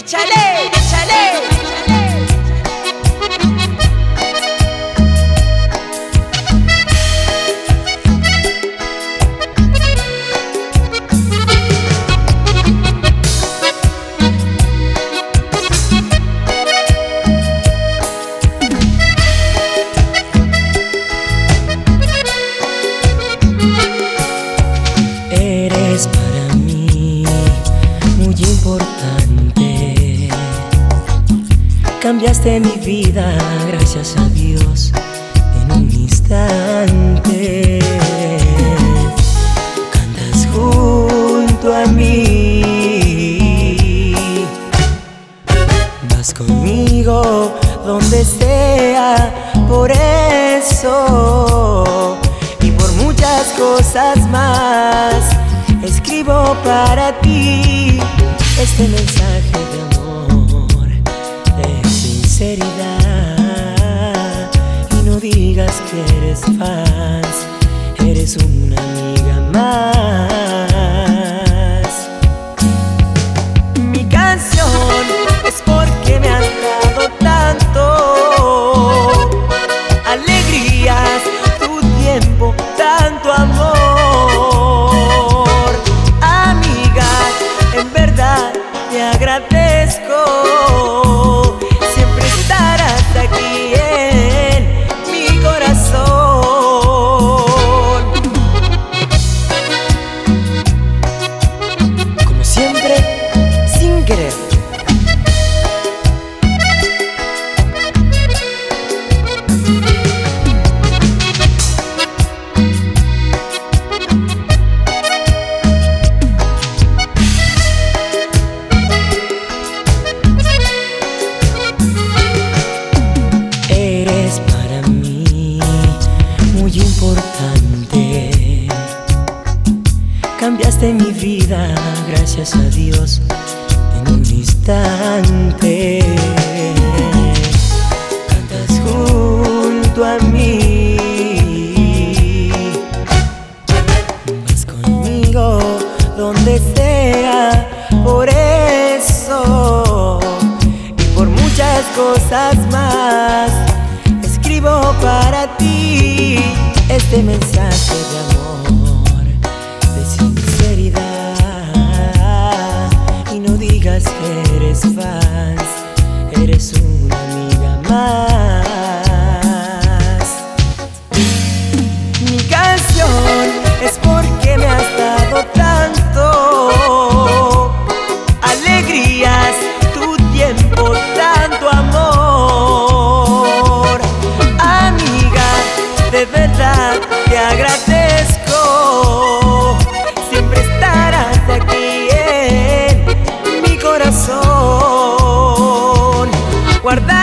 Échale, échale. Eres para mí muy importante. Cambiaste mi vida, gracias a Dios, en un instante. Cantas junto a mí, vas conmigo donde sea, por eso y por muchas cosas más escribo para ti este mensaje de amor, de sinceridad. Y no digas que eres fans, eres una amiga más. Mi canción es porque me has dado tanto, alegrías, tu tiempo, tanto amor. Amiga, en verdad te agradezco. Siempre estarás aquí en mi corazón. Como siempre, sin querer. Eres para mí muy importante. Cambiaste mi vida, gracias a Dios, en un instante. Cantas junto a mí, vas conmigo donde sea, por eso y por muchas cosas más escribo para ti este mensaje de amor, de sinceridad. Y no digas que eres fans, eres una amiga más. Mi canción es porque me has dado tanto, alegrías, tu tiempo, tanto amor. Amiga, de verdad te agradezco. Siempre estarás aquí en mi corazón. Guarda